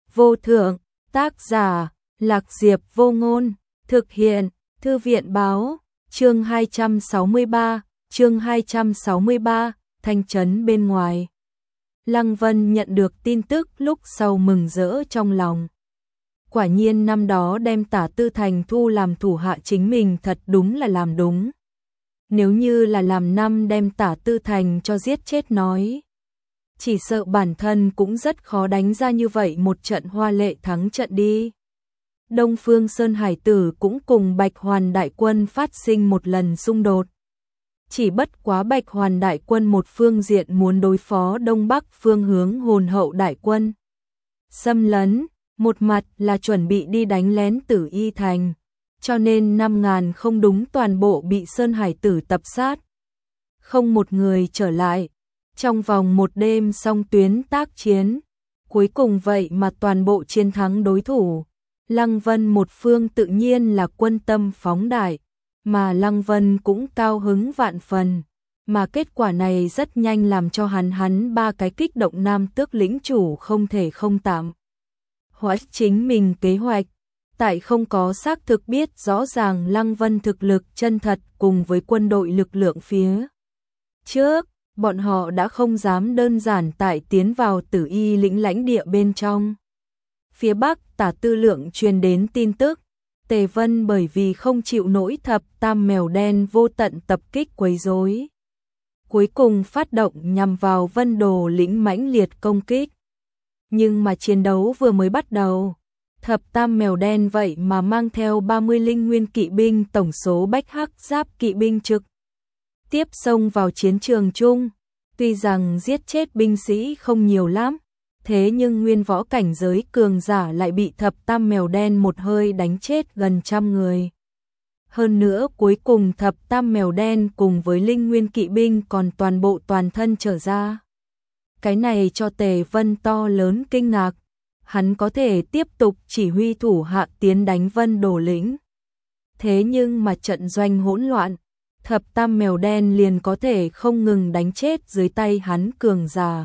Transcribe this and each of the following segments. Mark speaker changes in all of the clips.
Speaker 1: vô thượng, tác giả, Lạc Diệp Vô Ngôn, thực hiện, Thư viện báo, chương 263, thanh trấn bên ngoài. Lăng Vân nhận được tin tức lúc sau mừng rỡ trong lòng. Quả nhiên năm đó đem Tả Tư Thành thu làm thủ hạ chính mình thật đúng là làm đúng. Nếu như là làm năm đem Tả Tư Thành cho giết chết nói, chỉ sợ bản thân cũng rất khó đánh ra như vậy một trận hoa lệ thắng trận đi. Đông Phương Sơn Hải Tử cũng cùng Bạch Hoàn đại quân phát sinh một lần xung đột. Chỉ bất quá Bạch Hoàn đại quân một phương diện muốn đối phó Đông Bắc phương hướng Hồn Hậu đại quân xâm lấn, một mặt là chuẩn bị đi đánh lén Tử Y thành, cho nên 5.000 không đúng toàn bộ bị Sơn Hải Tử tập sát. Không một người trở lại, trong vòng một đêm song tuyến tác chiến, cuối cùng vậy mà toàn bộ chiến thắng đối thủ. Lăng Vân một phương tự nhiên là quân tâm phóng đại, mà Lăng Vân cũng cao hứng vạn phần, mà kết quả này rất nhanh làm cho hắn ba cái kích động nam tước lĩnh chủ không thể không tạm hoãn chính mình kế hoạch. Tại không có xác thực biết rõ ràng Lăng Vân thực lực chân thật cùng với quân đội lực lượng phía trước, bọn họ đã không dám đơn giản tại tiến vào Tử Y lĩnh lãnh địa bên trong. Phía Bắc Tả Tư Lượng truyền đến tin tức, Tề Vân bởi vì không chịu nổi thập tam mèo đen vô tận tập kích quấy rối, cuối cùng phát động nhằm vào Vân Đồ lĩnh mãnh liệt công kích. Nhưng mà chiến đấu vừa mới bắt đầu, thập tam mèo đen vậy mà mang theo 30 linh nguyên kỵ binh tổng số bách hắc giáp kỵ binh trực tiếp xông vào chiến trường chung. Tuy rằng giết chết binh sĩ không nhiều lắm, thế nhưng nguyên võ cảnh giới cường giả lại bị thập tam mèo đen một hơi đánh chết gần 100 người. Hơn nữa cuối cùng thập tam mèo đen cùng với linh nguyên kỵ binh còn toàn bộ toàn thân trở ra. Cái này cho Tề Vân to lớn kinh ngạc, hắn có thể tiếp tục chỉ huy thủ hạ tiến đánh Vân Đồ lĩnh. Thế nhưng mà trận doanh hỗn loạn, thập tam mèo đen liền có thể không ngừng đánh chết dưới tay hắn cường giả.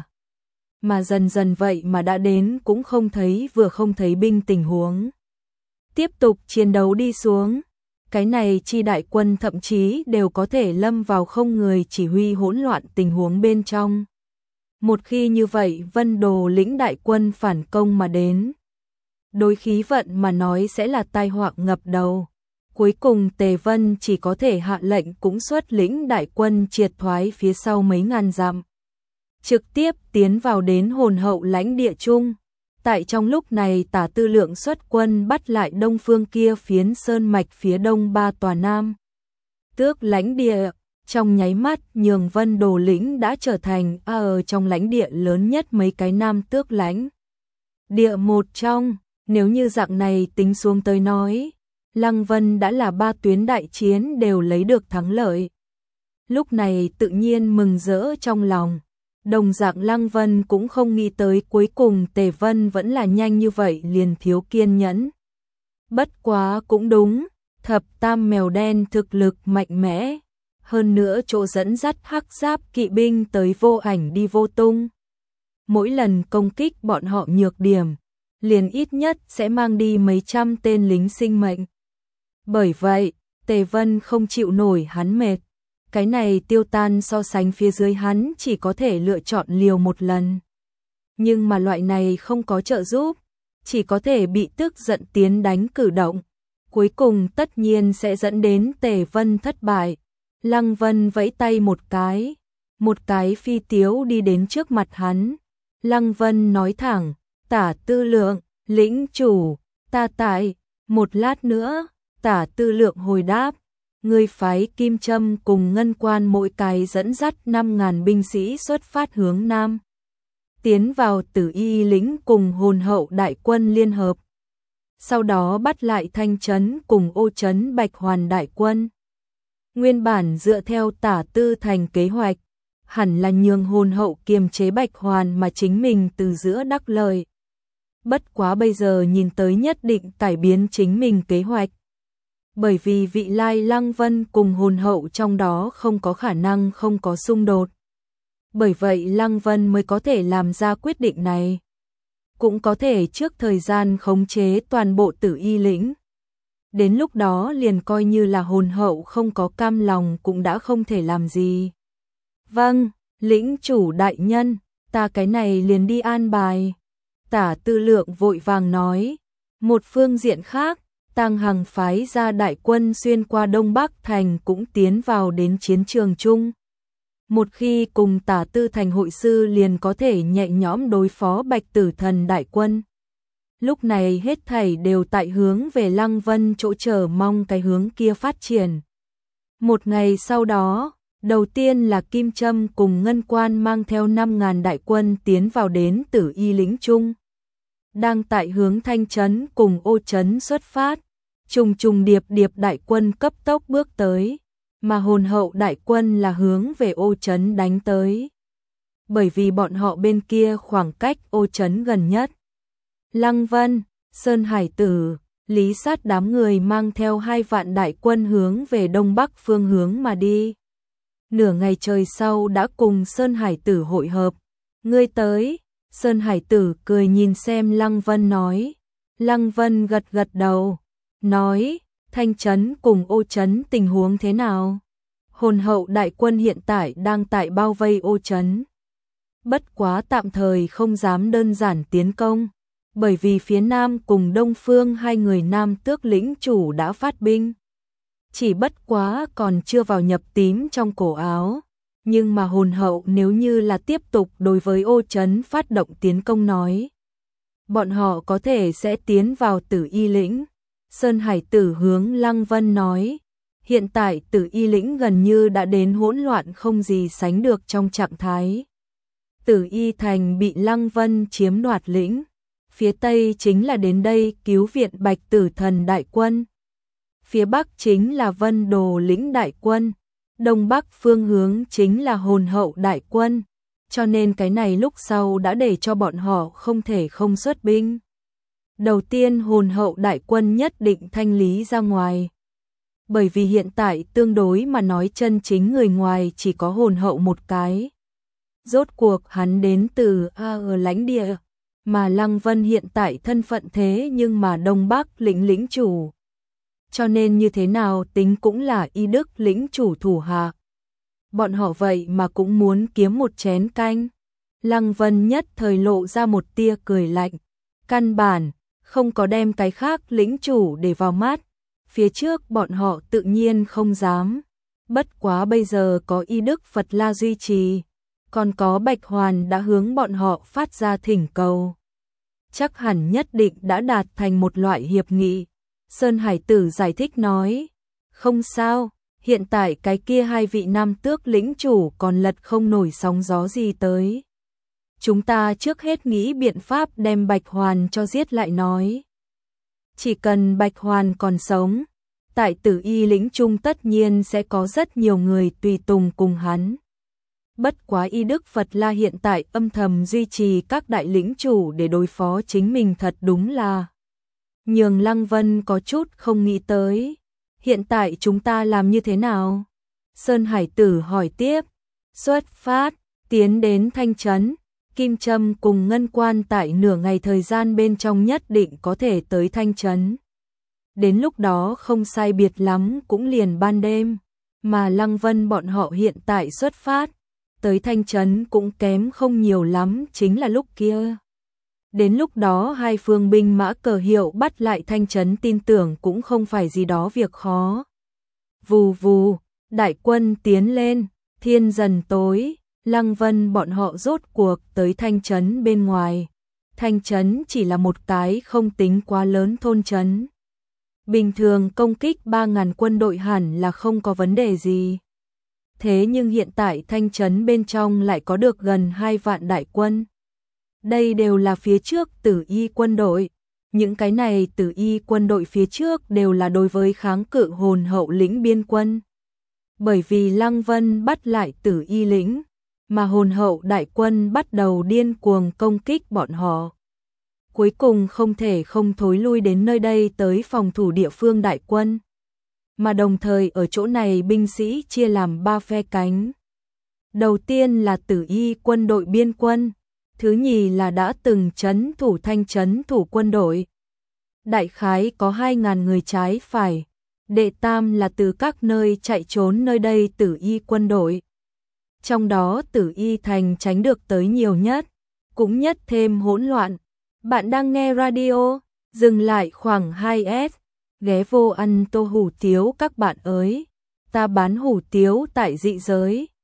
Speaker 1: Mà dần dần vậy mà đã đến cũng không thấy vừa không thấy binh tình huống. Tiếp tục chiến đấu đi xuống, cái này chi đại quân thậm chí đều có thể lâm vào không người chỉ huy hỗn loạn tình huống bên trong. Một khi như vậy Vân Đồ lĩnh đại quân phản công mà đến, đối khí vận mà nói sẽ là tai họa ngập đầu. Cuối cùng Tề Vân chỉ có thể hạ lệnh cũng xuất lĩnh đại quân triệt thoái phía sau mấy ngàn dặm, trực tiếp tiến vào đến Hồn Hậu lãnh địa chung. Tại trong lúc này Tả Tư Lượng xuất quân bắt lại đông phương kia phiến sơn mạch phía đông 3 tòa nam tước lãnh địa, trong nháy mắt nhường Vân Đồ lĩnh đã trở thành ở trong lãnh địa lớn nhất mấy cái nam tước lãnh địa một trong. Nếu như dạng này tính xuống tới nói, Lăng Vân đã là 3 tuyến đại chiến đều lấy được thắng lợi. Lúc này tự nhiên mừng rỡ trong lòng. Đồng dạng Lăng Vân cũng không nghĩ tới cuối cùng Tề Vân vẫn là nhanh như vậy liền thiếu kiên nhẫn. Bất quá cũng đúng, thập tam mèo đen thực lực mạnh mẽ, hơn nữa chỗ dẫn dắt hắc giáp kỵ binh tới vô ảnh đi vô tung. Mỗi lần công kích bọn họ nhược điểm, liền ít nhất sẽ mang đi mấy trăm tên lính sinh mệnh. Bởi vậy, Tề Vân không chịu nổi hắn mệt. Cái này tiêu tan so sánh phía dưới hắn chỉ có thể lựa chọn liều một lần. Nhưng mà loại này không có trợ giúp, chỉ có thể bị tức giận tiến đánh cử động. Cuối cùng tất nhiên sẽ dẫn đến Tề Vân thất bại. Lăng Vân vẫy tay một cái phi tiếu đi đến trước mặt hắn. Lăng Vân nói thẳng, Tả Tư Lượng, lĩnh chủ, ta tại. Một lát nữa, Tả Tư Lượng hồi đáp, người phái Kim Trâm cùng Ngân Quan mỗi cái dẫn dắt 5.000 binh sĩ xuất phát hướng Nam, tiến vào Tử Y lĩnh cùng Hồn Hậu đại quân liên hợp. Sau đó bắt lại Thanh Trấn cùng Ô Trấn Bạch Hoàn đại quân. Nguyên bản dựa theo Tả Tư Thành kế hoạch, hẳn là nhường Hồn Hậu kiềm chế Bạch Hoàn mà chính mình từ giữa đắc lợi. Bất quá bây giờ nhìn tới nhất định cải biến chính mình kế hoạch. Bởi vì vị lai Lăng Vân cùng Hồn Hậu trong đó không có khả năng không có xung đột. Bởi vậy Lăng Vân mới có thể làm ra quyết định này. cũng có thể trước thời gian khống chế toàn bộ Tử Y lĩnh. Đến lúc đó liền coi như là hồn hậu không có cam lòng cũng đã không thể làm gì. Vâng, lĩnh chủ đại nhân, ta cái này liền đi an bài. Tả Tư Lượng vội vàng nói. Một phương diện khác, Tang Hằng phái ra đại quân xuyên qua Đông Bắc Thành cũng tiến vào đến chiến trường chung. Một khi cùng Tả Tư Thành hội sư liền có thể nhẹ nhõm đối phó Bạch Tử Thần đại quân. Lúc này hết thảy đều tại hướng về Lăng Vân chỗ chờ mong cái hướng kia phát triển. Một ngày sau đó, đầu tiên là Kim Trâm cùng Ngân Quan mang theo 5.000 đại quân tiến vào đến Tử Y lĩnh chung. Đang tại hướng Thanh Trấn cùng Ô Trấn xuất phát, trùng trùng điệp điệp đại quân cấp tốc bước tới, mà hồn hậu đại quân là hướng về Ô Trấn đánh tới. Bởi vì bọn họ bên kia khoảng cách Ô Trấn gần nhất. Lăng Vân, Sơn Hải Tử, Lý Sát đám người mang theo 2 vạn đại quân hướng về Đông Bắc phương hướng mà đi. Nửa ngày trời sau đã cùng Sơn Hải Tử hội hợp. Ngươi tới. Sơn Hải Tử cười nhìn xem Lăng Vân nói. Lăng Vân gật gật đầu, nói, Thanh Trấn cùng Ô Trấn tình huống thế nào? Hồn hậu đại quân hiện tại đang tại bao vây Ô Trấn. Bất quá tạm thời không dám đơn giản tiến công, bởi vì phía Nam cùng Đông Phương 2 người Nam Tước lĩnh chủ đã phát binh. Chỉ bất quá còn chưa vào nhập tím trong cổ áo. Nhưng mà hồn hậu nếu như là tiếp tục đối với Ô Trấn phát động tiến công nói, bọn họ có thể sẽ tiến vào Tử Y lĩnh. Sơn Hải Tử hướng Lăng Vân nói, hiện tại Tử Y lĩnh gần như đã đến hỗn loạn không gì sánh được trong trạng thái. Tử Y thành bị Lăng Vân chiếm đoạt lĩnh, phía Tây chính là đến đây cứu viện Bạch Tử Thần đại quân, phía Bắc chính là Vân Đồ lĩnh đại quân. Đông Bắc phương hướng chính là hồn hậu đại quân, cho nên cái này lúc sau đã để cho bọn họ không thể không xuất binh. Đầu tiên hồn hậu đại quân nhất định thanh lý ra ngoài. Bởi vì hiện tại tương đối mà nói chân chính người ngoài chỉ có hồn hậu một cái. Rốt cuộc hắn đến từ ở lãnh địa, mà Lăng Vân hiện tại thân phận thế nhưng mà Đông Bắc lĩnh chủ. Cho nên như thế nào tính cũng là Y Đức lĩnh chủ thủ hạ. Bọn họ vậy mà cũng muốn kiếm một chén canh. Lăng Vân nhất thời lộ ra một tia cười lạnh. Căn bản, không có đem cái khác lĩnh chủ để vào mắt. Phía trước bọn họ tự nhiên không dám. Bất quá bây giờ có Y Đức Phật La duy trì. Còn có Bạch Hoàn đã hướng bọn họ phát ra thỉnh cầu. Chắc hẳn nhất định đã đạt thành một loại hiệp nghị. Sơn Hải Tử giải thích nói, không sao, hiện tại cái kia 2 vị Nam Tước lĩnh chủ còn lật không nổi sóng gió gì tới. Chúng ta trước hết nghĩ biện pháp đem Bạch Hoàn cho giết lại nói. Chỉ cần Bạch Hoàn còn sống, tại Tử Y lĩnh trung tất nhiên sẽ có rất nhiều người tùy tùng cùng hắn. Bất quá Y Đức Phật La hiện tại âm thầm duy trì các đại lĩnh chủ để đối phó chính mình thật đúng là nhường Lăng Vân có chút không nghĩ tới. Hiện tại chúng ta làm như thế nào? Sơn Hải Tử hỏi tiếp. Xuất phát, tiến đến Thanh Trấn. Kim Trâm cùng Ngân Quan tại nửa ngày thời gian bên trong nhất định có thể tới Thanh Trấn. Đến lúc đó không sai biệt lắm cũng liền ban đêm. Mà Lăng Vân bọn họ hiện tại xuất phát. Tới Thanh Trấn cũng kém không nhiều lắm chính là lúc kia. Đến lúc đó 2 phương binh mã cờ hiệu bắt lại Thanh Trấn tin tưởng cũng không phải gì đó việc khó. Vù vù, đại quân tiến lên, thiên dần tối, Lăng Vân bọn họ rốt cuộc tới Thanh Trấn bên ngoài. Thanh Trấn chỉ là một cái không tính quá lớn thôn trấn. Bình thường công kích 3.000 quân đội hẳn là không có vấn đề gì. Thế nhưng hiện tại Thanh Trấn bên trong lại có được gần 2 vạn đại quân. Đây đều là phía trước Tử Y quân đội. Những cái này Tử Y quân đội phía trước đều là đối với kháng cự hồn hậu lĩnh biên quân. Bởi vì Lăng Vân bắt lại Tử Y lĩnh, mà hồn hậu đại quân bắt đầu điên cuồng công kích bọn họ. Cuối cùng không thể không thối lui đến nơi đây tới phòng thủ địa phương đại quân. Mà đồng thời ở chỗ này binh sĩ chia làm 3 phe cánh. Đầu tiên là Tử Y quân đội biên quân. thứ nhì là đã từng trấn thủ Thanh trấn thủ quân đội. Đại khái có 2.000 người trái phải. Đệ tam là từ các nơi chạy trốn nơi đây Tử Y quân đội. Trong đó Tử Y thành tránh được tới nhiều nhất, cũng nhất thêm hỗn loạn. Bạn đang nghe radio, dừng lại khoảng 2S, ghé vô ăn tô hủ tiếu các bạn ơi. Ta bán hủ tiếu tại dị giới.